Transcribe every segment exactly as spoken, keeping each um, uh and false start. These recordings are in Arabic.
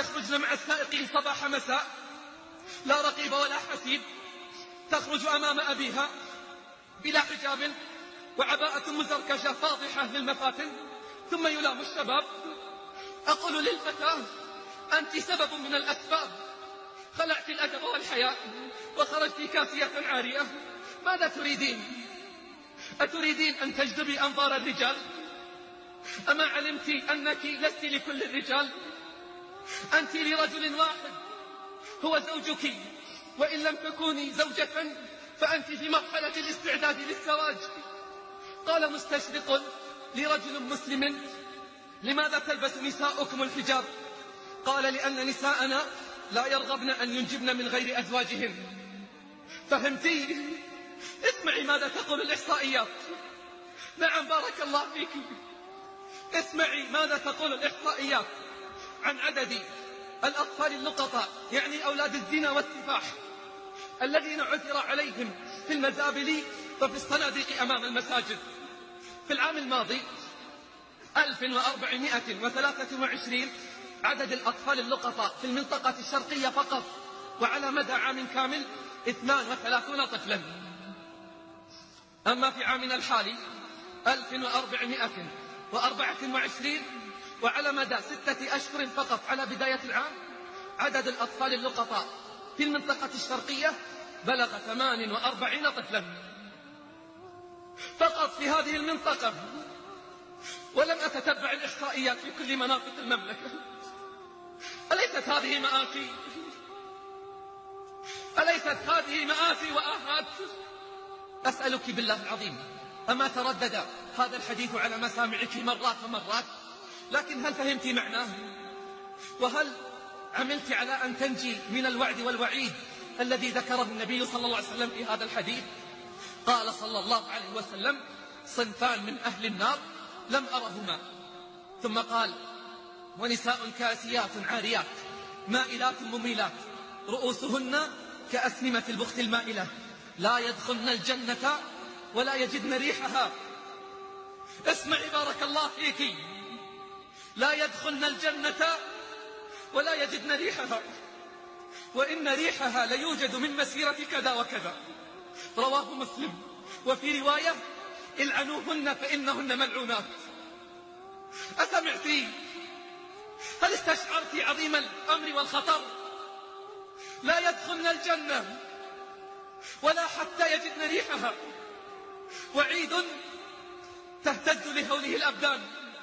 يخرجن مع السائقين صباح مساء، لا رقيب ولا حسيب، تخرج أمام أبيها بلا حجاب وعباءة مزركشة فاضحة للمفاتن، ثم يلام الشباب. أقول للفتاة أنت سبب من الأسباب، خلعت الأدب والحياء وخرجت كاسية عارية، ماذا تريدين؟ أتريدين أن تجذبي أنظار الرجال؟ أما علمت أنك لست لكل الرجال؟ أنت لرجل واحد هو زوجك، وإن لم تكوني زوجة فأنت في مرحلة الاستعداد للزواج. قال مستشرق لرجل مسلم: لماذا تلبس نساؤكم الحجاب؟ قال: لأن نساءنا لا يرغبن أن ينجبن من غير أزواجهن. فهمتي؟ اسمعي ماذا تقول الإحصائيات. نعم بارك الله فيك، اسمعي ماذا تقول الإحصائيات عن عدد الأطفال اللقطاء، يعني أولاد الزنا والسفاح، الذين عثر عليهم في المزابل وفي الصناديق أمام المساجد. في العام الماضي ألف وأربعمائة وثلاثة وعشرين عدد الأطفال اللقطاء في المنطقة الشرقية فقط، وعلى مدى عام كامل اثنان وثلاثون طفلا. أما في عامنا الحالي ألف وأربعمائة وأربعة وعشرين، وعلى مدى ستة أشهر فقط على بداية العام عدد الأطفال اللقطاء في المنطقة الشرقية بلغ ثمان وأربعين طفلا فقط في هذه المنطقة. ولم أتتبع الإحصائيات في كل مناطق المملكة. أليست هذه مآسي؟ أليست هذه مآسي وآهات؟ أسألك بالله العظيم، أما تردد هذا الحديث على مسامعك مرات ومرات؟ لكن هل فهمت معناه؟ وهل عملت على أن تنجي من الوعد والوعيد الذي ذكره النبي صلى الله عليه وسلم في هذا الحديث؟ قال صلى الله عليه وسلم: صنفان من أهل النار لم أرهما. ثم قال: ونساء كاسيات عاريات مائلات مميلات رؤوسهن كأسنمة البخت المائلة لا يدخلن الجنة ولا يجدن ريحها. اسمعي بارك الله فيك، لا يدخلن الجنة ولا يجدن ريحها، وإن ريحها ليوجد من مسيرة كذا وكذا. رواه مسلم. وفي رواية: العنوهن فإنهن ملعونات. أسمعتي؟ هل استشعرت عظيم الأمر والخطر؟ لا يدخلن الجنة ولا حتى يجدن ريحها، وعيد تهتز لهوله الأبدان.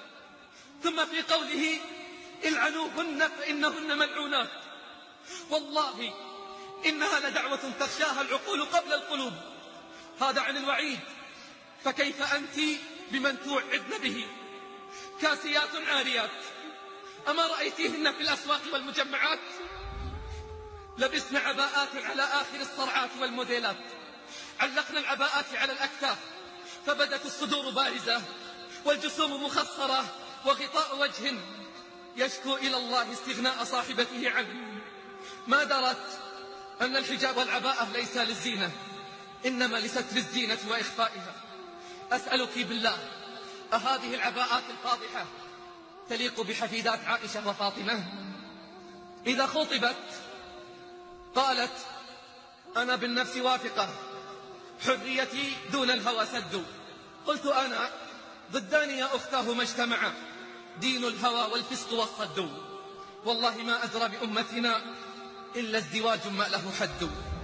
ثم في قوله: العنوهن فإنهن ملعونات، والله إنها لدعوة تخشاها العقول قبل القلوب. هذا عن الوعيد، فكيف أنت بمن توعدن به؟ كاسيات عاريات، أما رأيتيهن في الأسواق والمجمعات؟ لبسن عباءات على آخر الصرعات والموديلات، علقن العباءات على الأكتاف فبدت الصدور بارزة والجسوم مخصرة وغطاء وجه يشكو إلى الله استغناء صاحبته عنه. ما درت أن الحجاب والعباءة ليس للزينة، إنما لستر الزينة وإخفائها. أسألك بالله، أهذه العباءات الفاضحة تليق بحفيدات عائشة وفاطمة؟ إذا خطبت قالت: أنا بالنفس واثقة، حريتي دون الهوى سد. قلت أنا: ضدان يا أختاه ما اجتمعا، دين الهوى والفسق والصد. والله ما أدرى بأمتنا إلا ازدواج ما له حد.